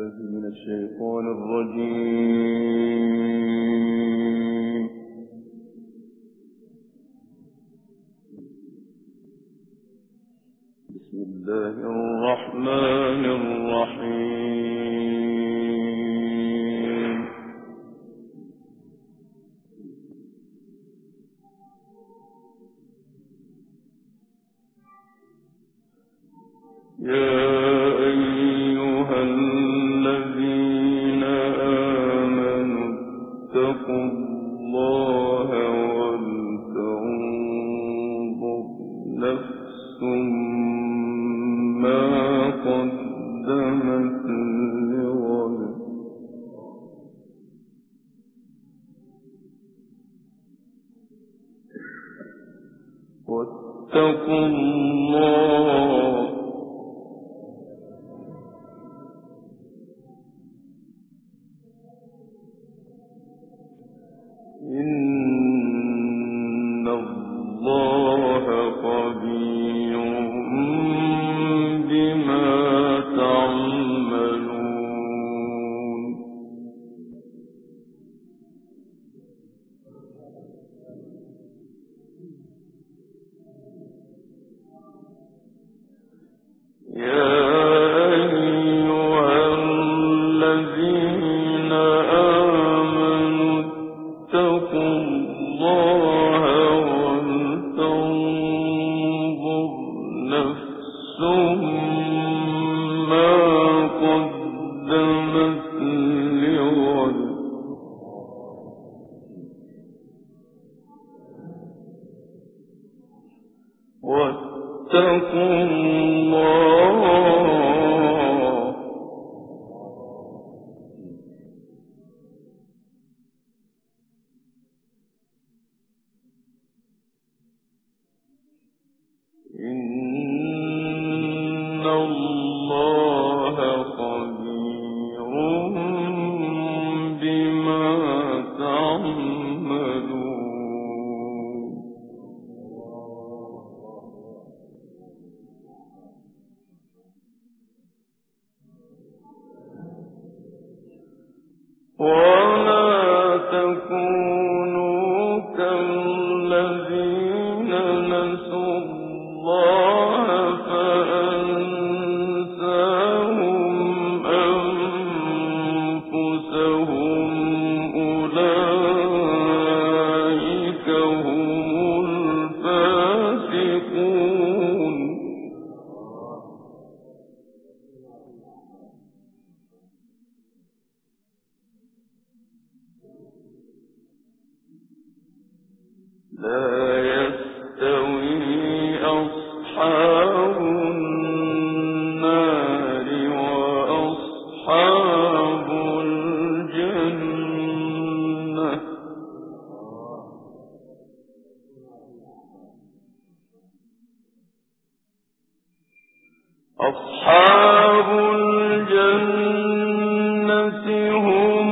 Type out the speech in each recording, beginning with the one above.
بالله من الشيطان الرجيم. بسم الله الرحمن الرحيم. يا أيها الذين آمنوا اتقوا الله ولتنظر نفس ما قدمت لغد واتقوا الله إن الله خبير بما تعملون. يا أيها الذين آمنوا اتقوا الله ولتنظر نفس ما قدمت لغد واتقوا الله إن الله خبير بما تعملون. ولا تكونوا كالذين نسوا الله فأنساهم أنفسهم أولئك هم الفاسقون. لا يستوي أصحاب النار وأصحاب الجنة. أصحاب الجنة هم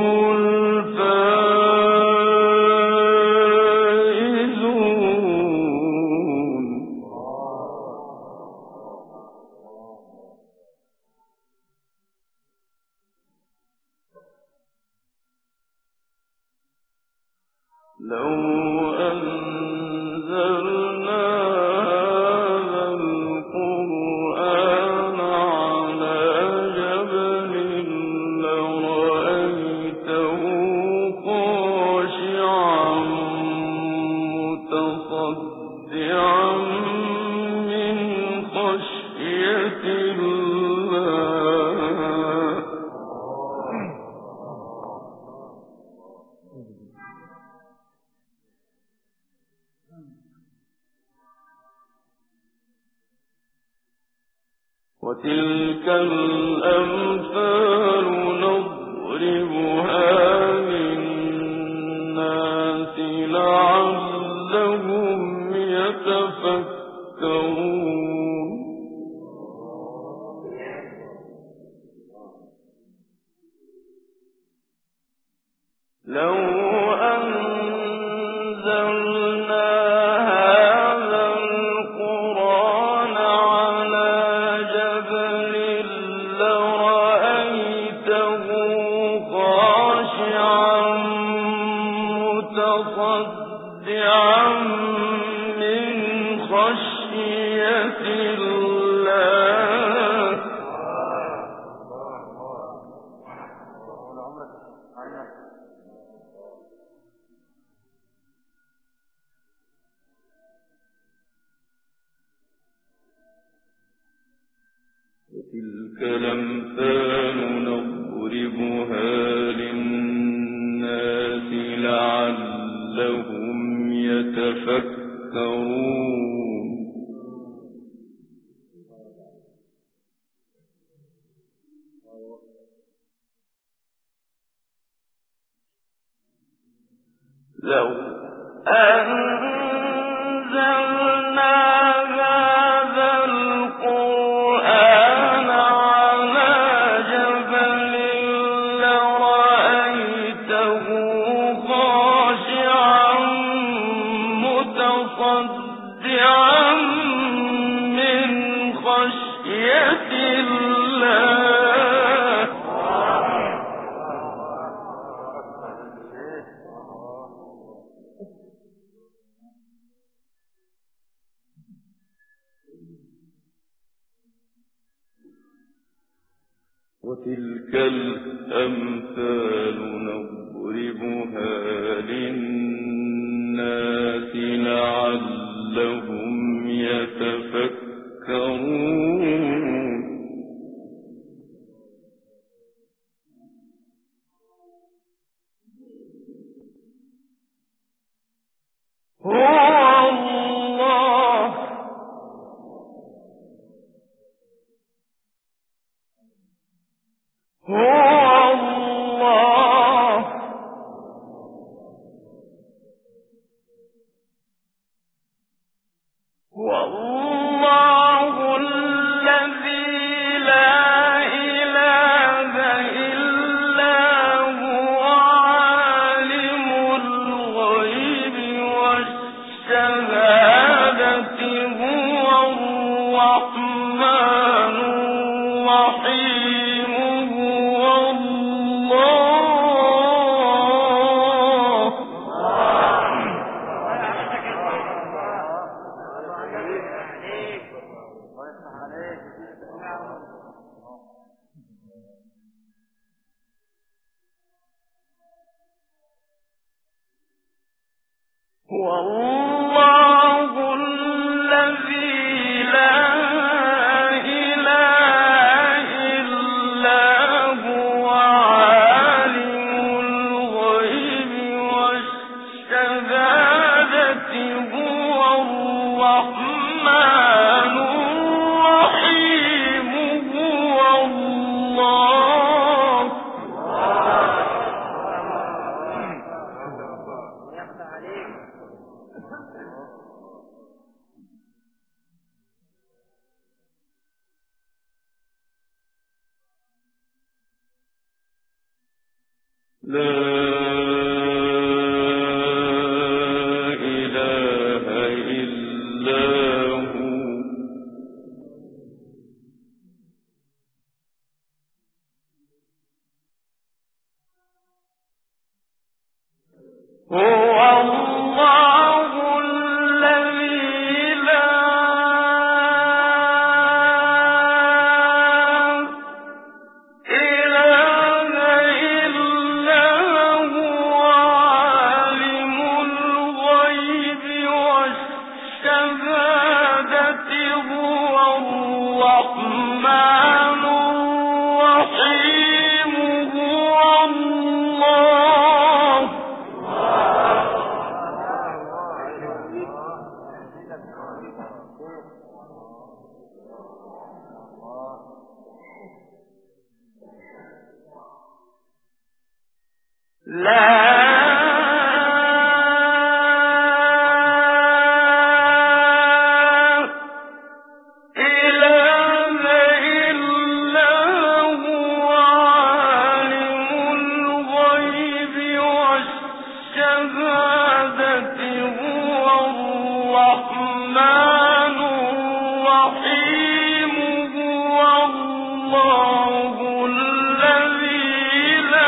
الفائزون. لو أنزلنا هذا القرآن على جبل لرأيته خاشعا متصدعا من خشية الله. وتلك الأمثال نضربها للناس لعلهم يتفكرون. لو أنزلنا هذا القرآن على جبل لرأيته الأمثال نضربها للناس لعلهم يتفكرون لو أنزلنا هذا القرآن على جبل لرأيته خاشعا متصدعا من خشية الله وتلك الأمثال نضربها للناس لعلهم يتفكرون والله الذي لا إله إلا هو عالم الغيب والشهادة هو الرحمن الرحيم هو والله الذي لا إله إلا هو عالم الغيب والشهادة هو الرحمن الرحيم هو الله لا إله إلا هو الله الذي لا إله إلا هو عالم الغيب والشهادة هو الرحمن الرحيم هو الله لا إله إلا هو عالم الغيب والشهادة هو الرحمن الرحيم هو الله الذي لا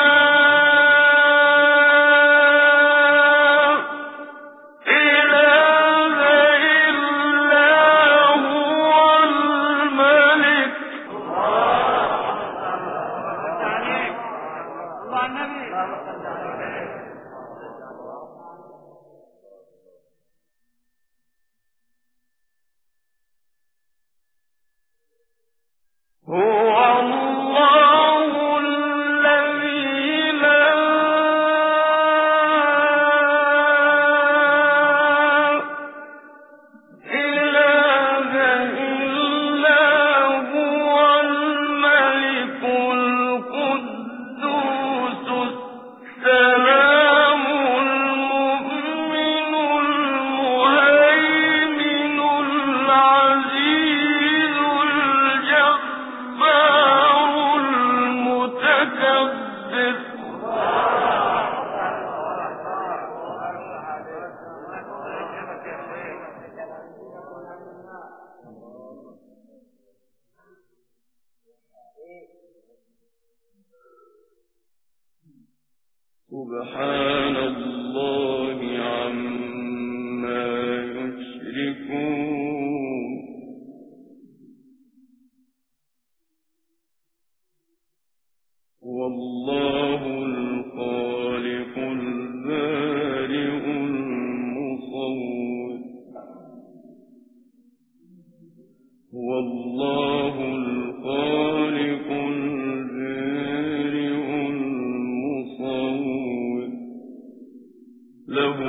هو سبحان الله عما يشركون والله الخالق البارئ المصور والله الخالق البارئ المصور له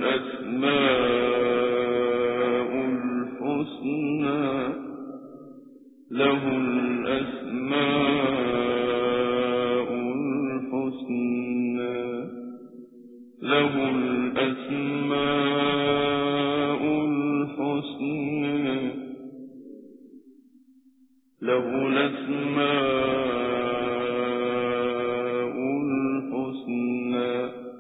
الأسماء الحسنى له الأسماء الحسنى له الأسماء الحسنى له الأسماء الحسنى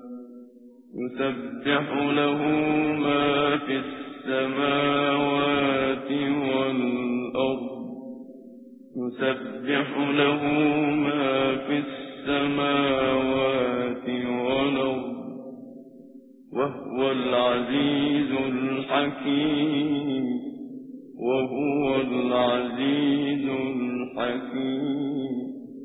يسبح له ما في السماوات والأرض يسبح له ما في السماوات والأرض وهو العزيز الحكيم وهو العزيز الحكيم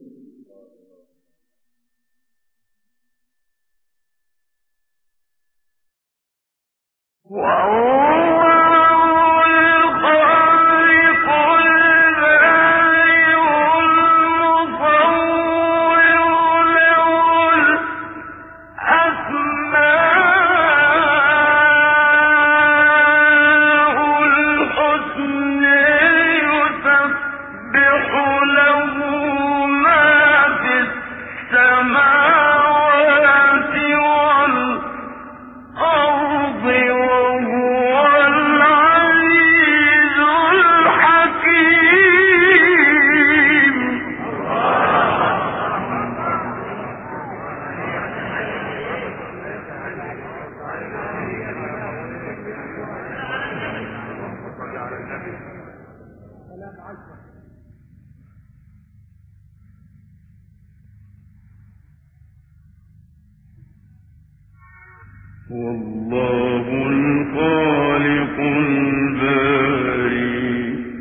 والله الخالق البارئ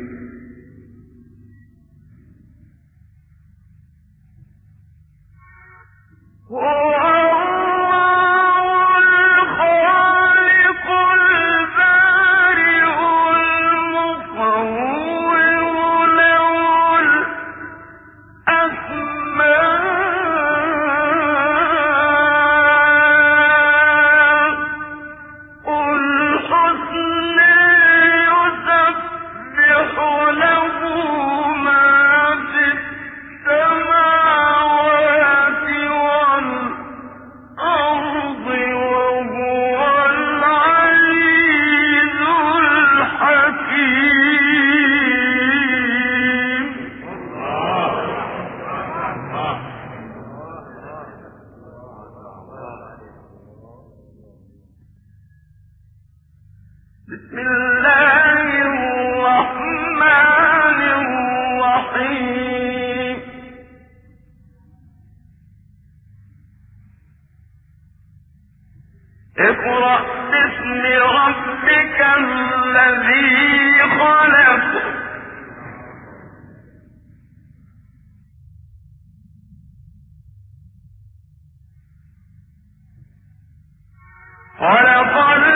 بسم الله الرحمن الرحيم اقرأ باسم ربك الذي خلق خلق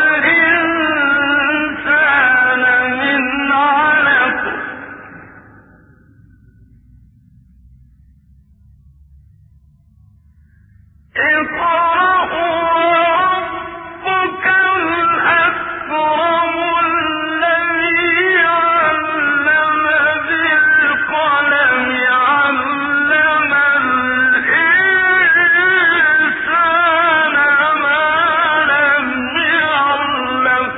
الإنسان من علق اقرأ وربك الأكرم الذي علم بالقلم علم الإنسان ما لم يعلم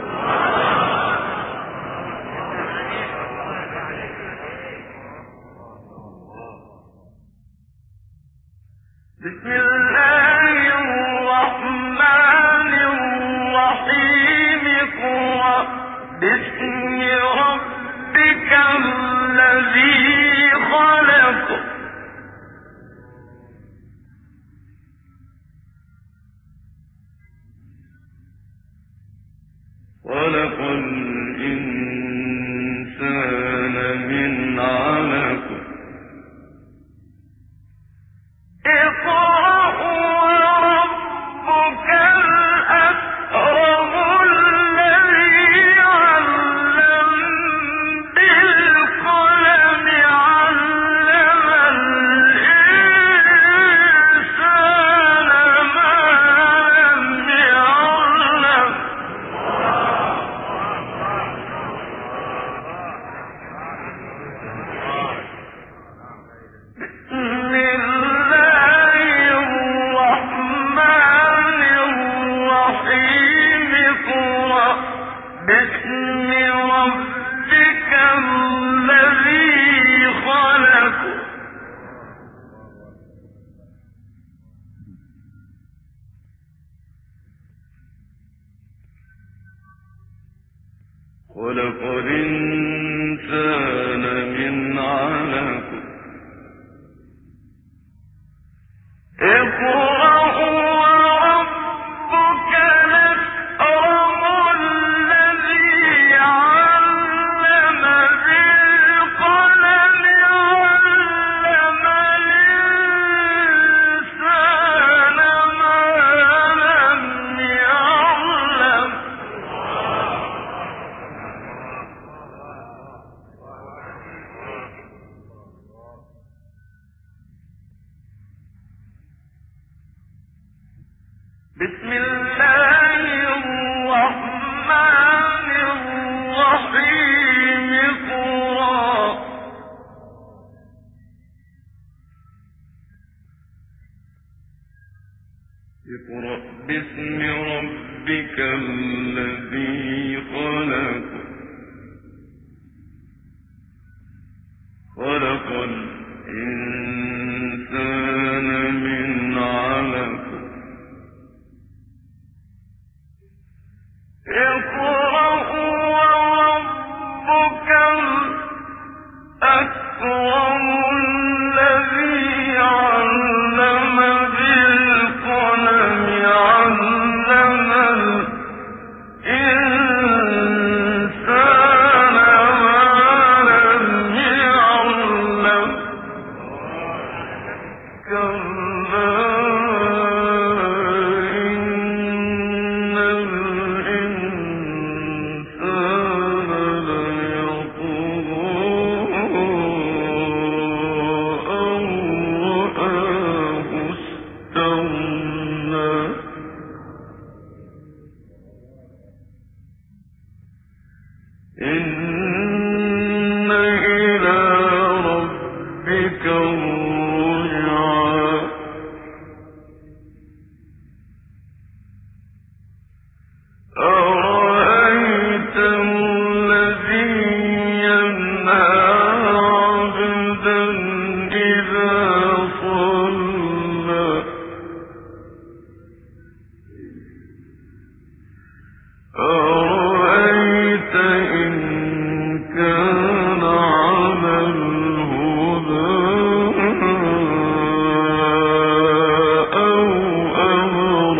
بسم الله الرحمن الرحيم اقرأ باسم ربك الذي خلق خلق الإنسان من علق اقرأ وربك الأكرم الذي علم بالقلم علم الإنسان ما لم يعلم بسم الله الرحمن الرحيم اقرأ باسم ربك الذي خلق خلق الإنسان من علق اقرأ وربك الأكرم الذي علم بالقلم علم الإنسان ما لم يعلم كلا إن الإنسان ليطغى أن رآه استغنى إن إلى ربك الرجعى أرأيت الذي ينهى عبدا إذا صلى أرأيت إن كان على الهدى أو أمر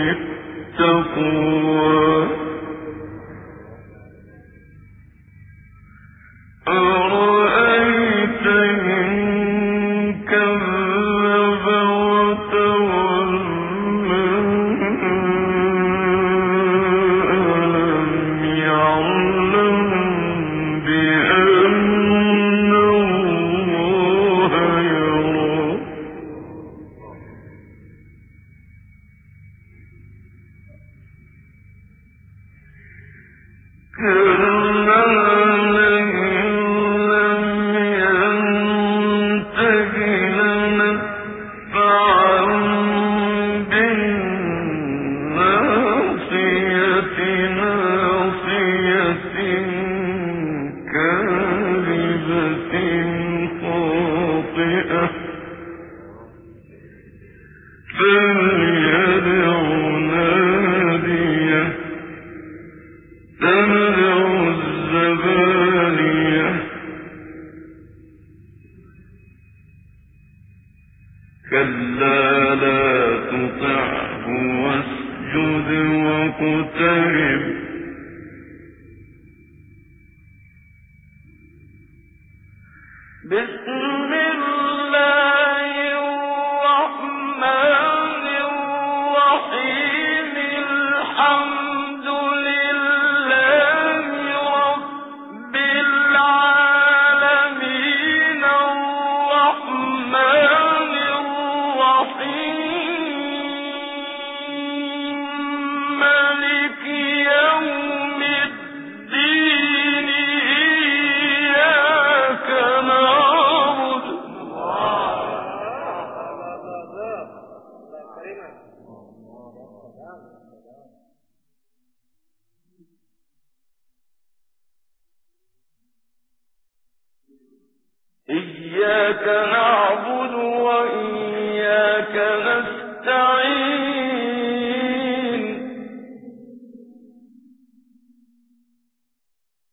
بالتقوى أرأيت إن كذب وتولى ألم يعلم بأن الله يرى كلا لئن لم ينته لنسفعا بالناصية ناصية كاذبة خاطئة فليدع ناديه سندع الزبانية كلا لا تطعه واسجد واقترب بسم الله الرحمن الرحيم الحمد لله رب العالمين الرحمن الرحيم مالك يوم الدين إياك نعبد إياك نعبد وإياك نستعين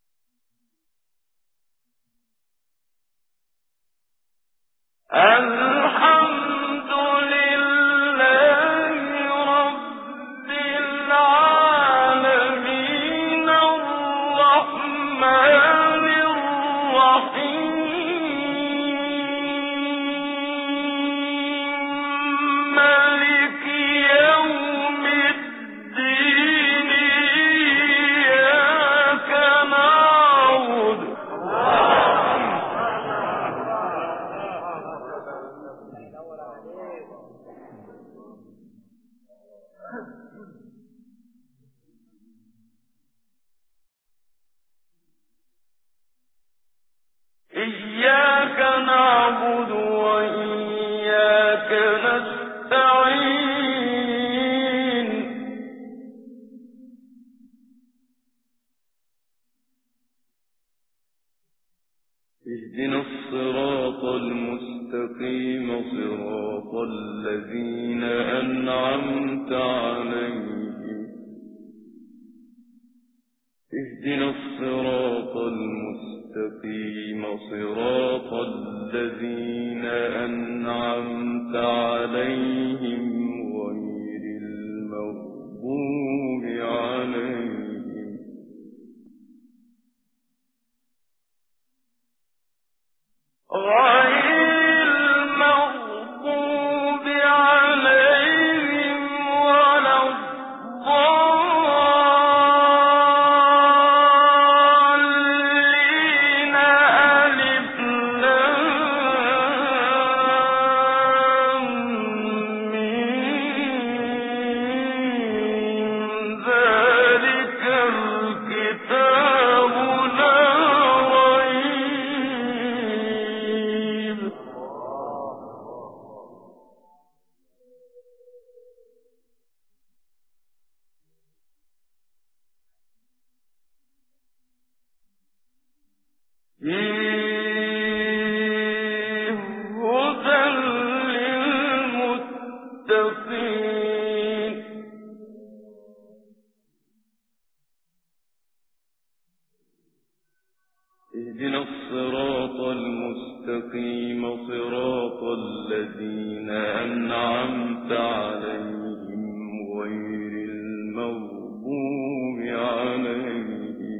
إياك نعبد وإياك نستعين اهدنا الصراط المستقيم صراط الذين أنعمت عليهم اهدنا الصراط المستقيم صراط الذين أنعمت عليهم غير المغضوب عليهم غير المغضوب عليهم ولا الضالين ألف لام ميم ذلك الكتاب لا ريب فيه هدى للمتقين اهدنا الصراط المستقيم صراط الذين أنعمت عليهم غير المغضوب عليهم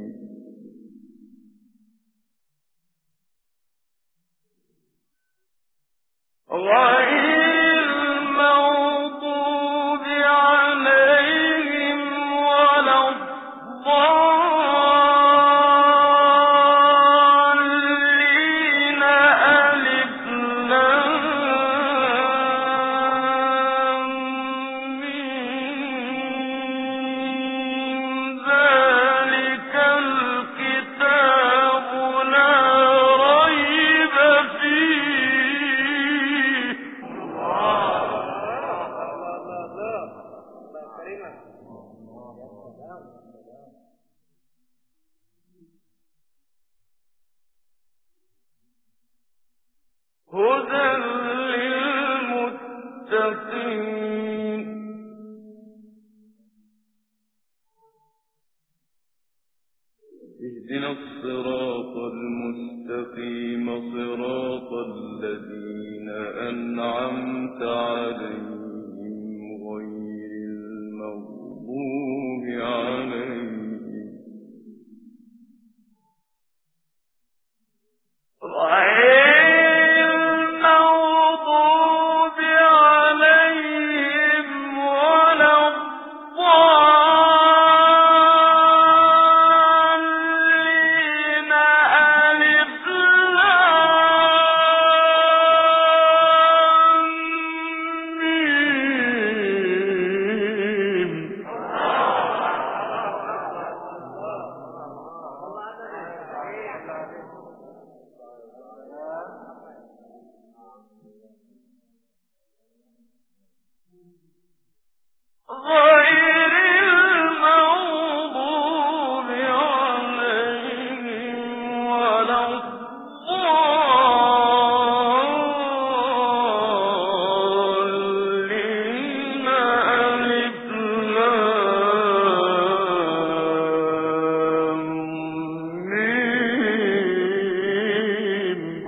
غير المغضوب عليهم ولا الضالين ألف لام ميم ذلك الكتاب لا ريب فيه هدى للمتقين اهدنا الصراط المستقيم صراط الذين أنعمت عليهم غير المغضوب عليهم غير المغضوب عليهم ولا الضالين ألف لام ميم غير المغضوب عليهم ولا الضالين ألف لام ميم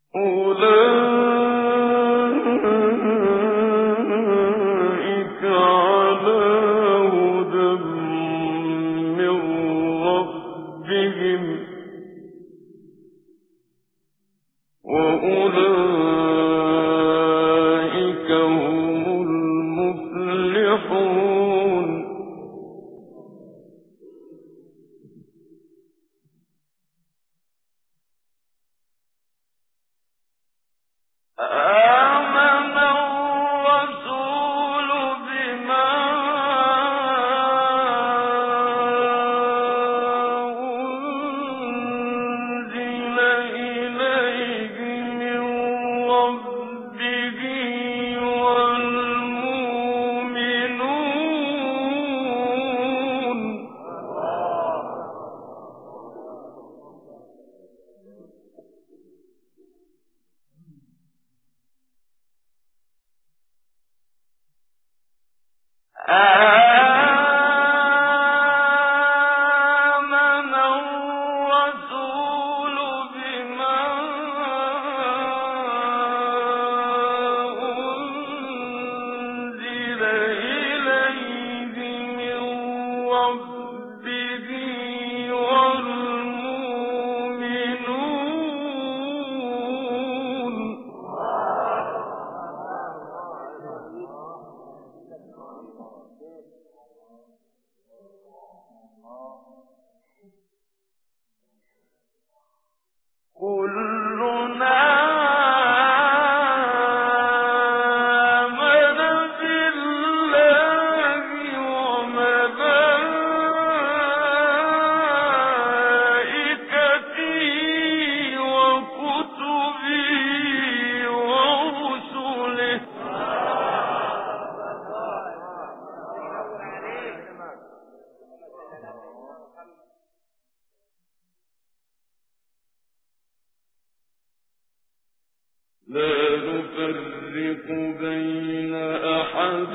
أولئك على هدى من ربهم وأولئك هم المفلحون آمن الرسول بما أنزل إليه من ربه والمؤمنون آمن الرسول بما أنزل إليه من ربه والمؤمنون كلنا آمن بالله وملائكته وكتبه ورسله لا نفرق بين أحد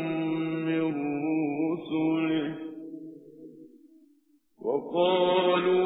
من رسله وقالوا